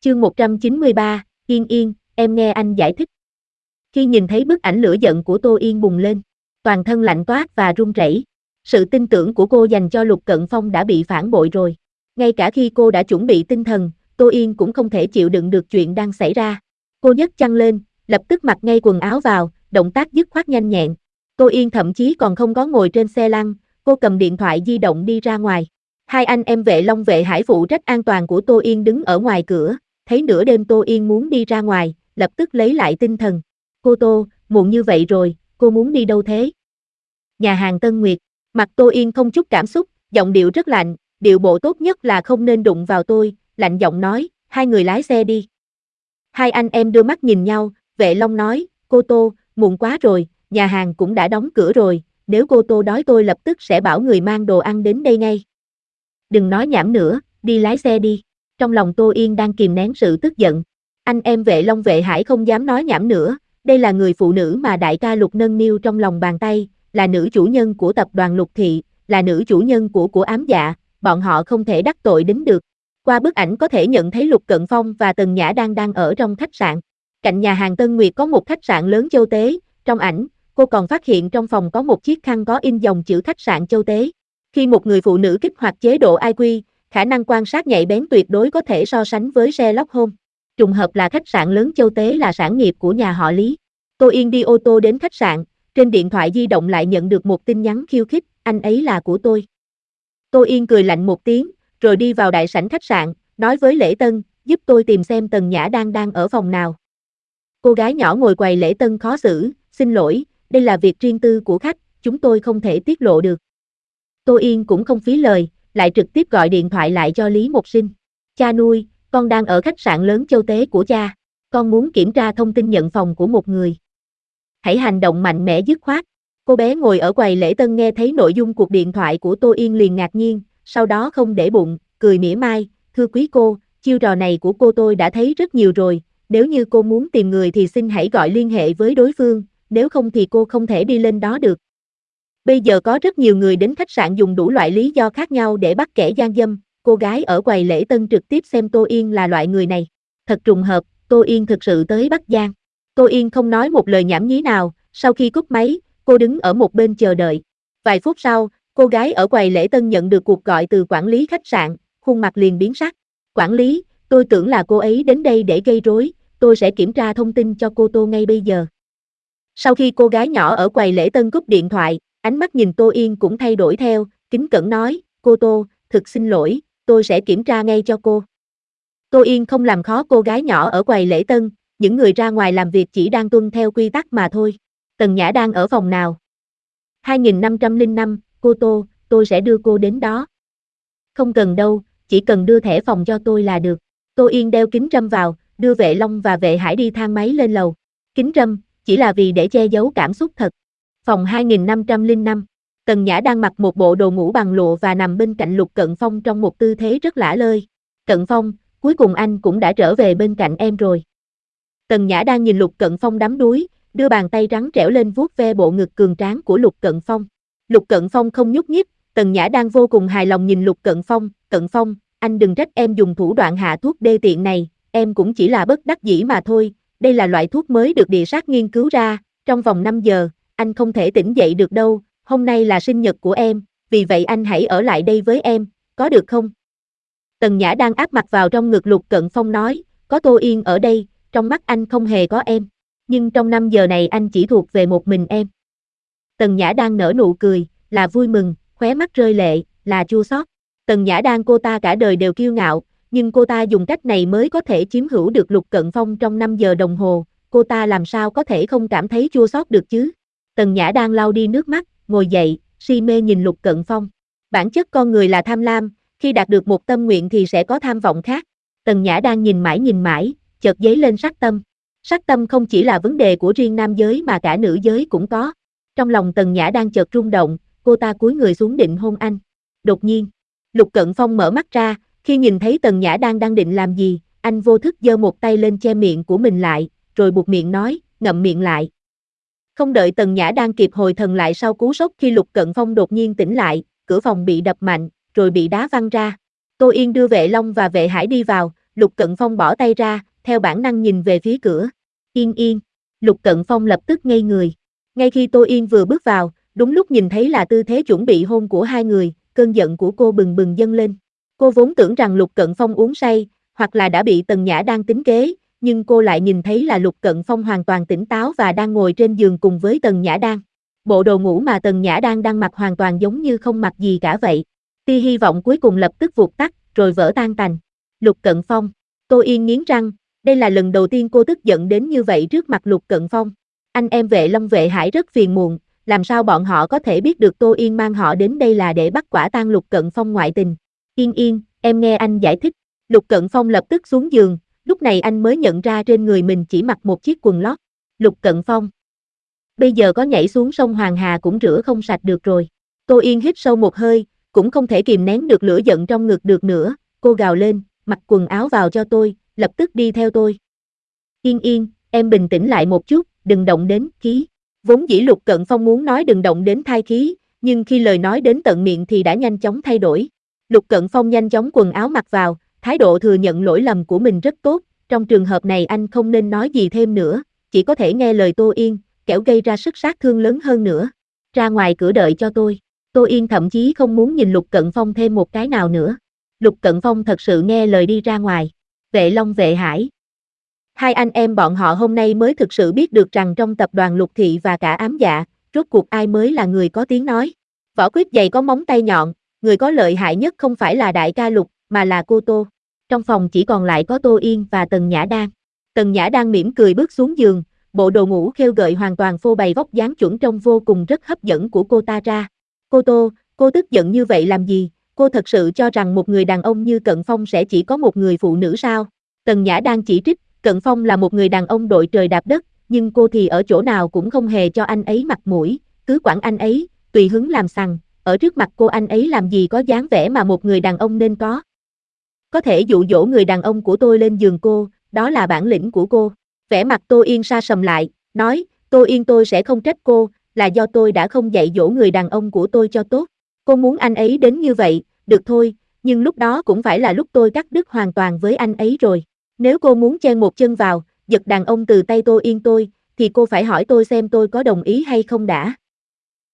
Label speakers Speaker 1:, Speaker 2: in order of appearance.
Speaker 1: Chương 193, Yên Yên, em nghe anh giải thích. Khi nhìn thấy bức ảnh lửa giận của Tô Yên bùng lên, toàn thân lạnh toát và run rẩy. Sự tin tưởng của cô dành cho Lục Cận Phong đã bị phản bội rồi. Ngay cả khi cô đã chuẩn bị tinh thần, Tô Yên cũng không thể chịu đựng được chuyện đang xảy ra. Cô nhấc chăn lên, lập tức mặc ngay quần áo vào, động tác dứt khoát nhanh nhẹn. Tô Yên thậm chí còn không có ngồi trên xe lăn, cô cầm điện thoại di động đi ra ngoài. Hai anh em Vệ Long Vệ Hải phụ trách an toàn của Tô Yên đứng ở ngoài cửa, thấy nửa đêm Tô Yên muốn đi ra ngoài, lập tức lấy lại tinh thần. Cô Tô, muộn như vậy rồi, cô muốn đi đâu thế? Nhà hàng Tân Nguyệt, mặt Tô Yên không chút cảm xúc, giọng điệu rất lạnh, điệu bộ tốt nhất là không nên đụng vào tôi, lạnh giọng nói, hai người lái xe đi. Hai anh em đưa mắt nhìn nhau, Vệ Long nói, cô Tô, muộn quá rồi, nhà hàng cũng đã đóng cửa rồi, nếu cô Tô đói tôi lập tức sẽ bảo người mang đồ ăn đến đây ngay. Đừng nói nhảm nữa, đi lái xe đi. Trong lòng Tô Yên đang kìm nén sự tức giận. Anh em Vệ Long Vệ Hải không dám nói nhảm nữa, đây là người phụ nữ mà đại ca Lục nâng niu trong lòng bàn tay, là nữ chủ nhân của tập đoàn Lục Thị, là nữ chủ nhân của Ám Dạ, bọn họ không thể đắc tội đến được. Qua bức ảnh có thể nhận thấy Lục Cận Phong và Tần Nhã đang ở trong khách sạn. Cạnh nhà hàng Tân Nguyệt có một khách sạn lớn Châu Tế, trong ảnh, cô còn phát hiện trong phòng có một chiếc khăn có in dòng chữ khách sạn Châu Tế. Khi một người phụ nữ kích hoạt chế độ IQ, khả năng quan sát nhạy bén tuyệt đối có thể so sánh với Sherlock Holmes. Trùng hợp là khách sạn lớn Châu Tế là sản nghiệp của nhà họ Lý. Tô Yên đi ô tô đến khách sạn, trên điện thoại di động lại nhận được một tin nhắn khiêu khích, anh ấy là của tôi. Tô Yên cười lạnh một tiếng, rồi đi vào đại sảnh khách sạn, nói với lễ tân, giúp tôi tìm xem Tần Nhã đang ở phòng nào. Cô gái nhỏ ngồi quầy lễ tân khó xử, xin lỗi, đây là việc riêng tư của khách, chúng tôi không thể tiết lộ được. Tô Yên cũng không phí lời, lại trực tiếp gọi điện thoại lại cho Lý Một Sinh. Cha nuôi, con đang ở khách sạn lớn Châu Tế của cha, con muốn kiểm tra thông tin nhận phòng của một người. Hãy hành động mạnh mẽ dứt khoát. Cô bé ngồi ở quầy lễ tân nghe thấy nội dung cuộc điện thoại của Tô Yên liền ngạc nhiên, sau đó không để bụng, cười mỉa mai, thưa quý cô, chiêu trò này của cô tôi đã thấy rất nhiều rồi, nếu như cô muốn tìm người thì xin hãy gọi liên hệ với đối phương, nếu không thì cô không thể đi lên đó được. Bây giờ có rất nhiều người đến khách sạn dùng đủ loại lý do khác nhau để bắt kẻ gian dâm, cô gái ở quầy lễ tân trực tiếp xem Tô Yên là loại người này. Thật trùng hợp, Tô Yên thực sự tới Bắc Giang. Tô Yên không nói một lời nhảm nhí nào, sau khi cúp máy, cô đứng ở một bên chờ đợi. Vài phút sau, cô gái ở quầy lễ tân nhận được cuộc gọi từ quản lý khách sạn, khuôn mặt liền biến sắc. Quản lý, tôi tưởng là cô ấy đến đây để gây rối, tôi sẽ kiểm tra thông tin cho cô Tô ngay bây giờ. Sau khi cô gái nhỏ ở quầy lễ tân cúp điện thoại, ánh mắt nhìn Tô Yên cũng thay đổi theo, kính cẩn nói, cô Tô, thực xin lỗi, tôi sẽ kiểm tra ngay cho cô. Tô Yên không làm khó cô gái nhỏ ở quầy lễ tân, những người ra ngoài làm việc chỉ đang tuân theo quy tắc mà thôi. Tần Nhã đang ở phòng nào? 2505, cô Tô, tôi sẽ đưa cô đến đó. Không cần đâu, chỉ cần đưa thẻ phòng cho tôi là được. Tô Yên đeo kính râm vào, đưa Vệ Long và Vệ Hải đi thang máy lên lầu. Kính râm, chỉ là vì để che giấu cảm xúc thật. Phòng 2505, Tần Nhã đang mặc một bộ đồ ngủ bằng lụa và nằm bên cạnh Lục Cận Phong trong một tư thế rất lả lơi. Cận Phong, cuối cùng anh cũng đã trở về bên cạnh em rồi. Tần Nhã đang nhìn Lục Cận Phong đắm đuối, đưa bàn tay trắng trẻo lên vuốt ve bộ ngực cường tráng của Lục Cận Phong. Lục Cận Phong không nhúc nhích, Tần Nhã đang vô cùng hài lòng nhìn Lục Cận Phong, anh đừng trách em dùng thủ đoạn hạ thuốc đê tiện này, em cũng chỉ là bất đắc dĩ mà thôi, đây là loại thuốc mới được địa sát nghiên cứu ra, trong vòng 5 giờ, anh không thể tỉnh dậy được đâu, hôm nay là sinh nhật của em, vì vậy anh hãy ở lại đây với em, có được không? Tần Nhã đang áp mặt vào trong ngực Lục Cận Phong nói, có Tô Yên ở đây, trong mắt anh không hề có em, nhưng trong 5 giờ này anh chỉ thuộc về một mình em. Tần Nhã đang nở nụ cười, là vui mừng, khóe mắt rơi lệ, là chua xót. Tần Nhã đang cô ta cả đời đều kiêu ngạo, nhưng cô ta dùng cách này mới có thể chiếm hữu được Lục Cận Phong trong 5 giờ đồng hồ, cô ta làm sao có thể không cảm thấy chua xót được chứ? Tần Nhã đang lau đi nước mắt, ngồi dậy, si mê nhìn Lục Cận Phong. Bản chất con người là tham lam, khi đạt được một tâm nguyện thì sẽ có tham vọng khác. Tần Nhã đang nhìn mãi, chợt dấy lên sắc tâm. Sắc tâm không chỉ là vấn đề của riêng nam giới mà cả nữ giới cũng có. Trong lòng Tần Nhã đang chợt rung động, cô ta cúi người xuống định hôn anh. Đột nhiên, Lục Cận Phong mở mắt ra, khi nhìn thấy Tần Nhã đang định làm gì, anh vô thức giơ một tay lên che miệng của mình lại, rồi buộc miệng nói, ngậm miệng lại. Không đợi Tần Nhã đang kịp hồi thần lại sau cú sốc khi Lục Cận Phong đột nhiên tỉnh lại, cửa phòng bị đập mạnh, rồi bị đá văng ra. Tô Yên đưa Vệ Long và Vệ Hải đi vào, Lục Cận Phong bỏ tay ra, theo bản năng nhìn về phía cửa. Yên Yên. Lục Cận Phong lập tức ngây người. Ngay khi Tô Yên vừa bước vào, đúng lúc nhìn thấy là tư thế chuẩn bị hôn của hai người, cơn giận của cô bừng bừng dâng lên. Cô vốn tưởng rằng Lục Cận Phong uống say, hoặc là đã bị Tần Nhã đang tính kế, nhưng cô lại nhìn thấy là Lục Cận Phong hoàn toàn tỉnh táo và đang ngồi trên giường cùng với Tần Nhã Đan. Bộ đồ ngủ mà Tần Nhã Đan đang mặc hoàn toàn giống như không mặc gì cả vậy. Tia hy vọng cuối cùng lập tức vụt tắt, rồi vỡ tan tành. Lục Cận Phong. Tô Yên nghiến răng, đây là lần đầu tiên cô tức giận đến như vậy trước mặt Lục Cận Phong. Anh em Vệ Long Vệ Hải rất phiền muộn, làm sao bọn họ có thể biết được Tô Yên mang họ đến đây là để bắt quả tang Lục Cận Phong ngoại tình. Yên Yên, em nghe anh giải thích. Lục Cận Phong lập tức xuống giường, lúc này anh mới nhận ra trên người mình chỉ mặc một chiếc quần lót. Lục Cận Phong. Bây giờ có nhảy xuống sông Hoàng Hà cũng rửa không sạch được rồi. Tô Yên hít sâu một hơi, cũng không thể kìm nén được lửa giận trong ngực được nữa, cô gào lên, mặc quần áo vào cho tôi, lập tức đi theo tôi. Yên Yên, em bình tĩnh lại một chút, đừng động đến khí. Vốn dĩ Lục Cận Phong muốn nói đừng động đến thai khí, nhưng khi lời nói đến tận miệng thì đã nhanh chóng thay đổi. Lục Cận Phong nhanh chóng quần áo mặc vào, thái độ thừa nhận lỗi lầm của mình rất tốt, trong trường hợp này anh không nên nói gì thêm nữa, chỉ có thể nghe lời Tô Yên, kẻo gây ra sức sát thương lớn hơn nữa. Ra ngoài cửa đợi cho tôi. Tô Yên thậm chí không muốn nhìn Lục Cận Phong thêm một cái nào nữa. Lục Cận Phong thật sự nghe lời đi ra ngoài. Vệ Long Vệ Hải. Hai anh em bọn họ hôm nay mới thực sự biết được rằng trong tập đoàn Lục Thị và cả Ám Dạ, rốt cuộc ai mới là người có tiếng nói. Vỏ quýt dày có móng tay nhọn, người có lợi hại nhất không phải là đại ca Lục, mà là cô Tô. Trong phòng chỉ còn lại có Tô Yên và Tần Nhã Đan. Tần Nhã Đan mỉm cười bước xuống giường, bộ đồ ngủ khêu gợi hoàn toàn phô bày vóc dáng chuẩn trông vô cùng rất hấp dẫn của cô ta ra. Cô Tô, cô tức giận như vậy làm gì? Cô thật sự cho rằng một người đàn ông như Cận Phong sẽ chỉ có một người phụ nữ sao? Tần Nhã đang chỉ trích, Cận Phong là một người đàn ông đội trời đạp đất, nhưng cô thì ở chỗ nào cũng không hề cho anh ấy mặt mũi, cứ quản anh ấy, tùy hứng làm sằng, ở trước mặt cô anh ấy làm gì có dáng vẻ mà một người đàn ông nên có. Có thể dụ dỗ người đàn ông của tôi lên giường cô, đó là bản lĩnh của cô. Vẻ mặt Tô Yên sa sầm lại, nói, Tô Yên tôi sẽ không trách cô, là do tôi đã không dạy dỗ người đàn ông của tôi cho tốt. Cô muốn anh ấy đến như vậy, được thôi, nhưng lúc đó cũng phải là lúc tôi cắt đứt hoàn toàn với anh ấy rồi. Nếu cô muốn chen một chân vào, giật đàn ông từ tay Tô Yên tôi, thì cô phải hỏi tôi xem tôi có đồng ý hay không đã.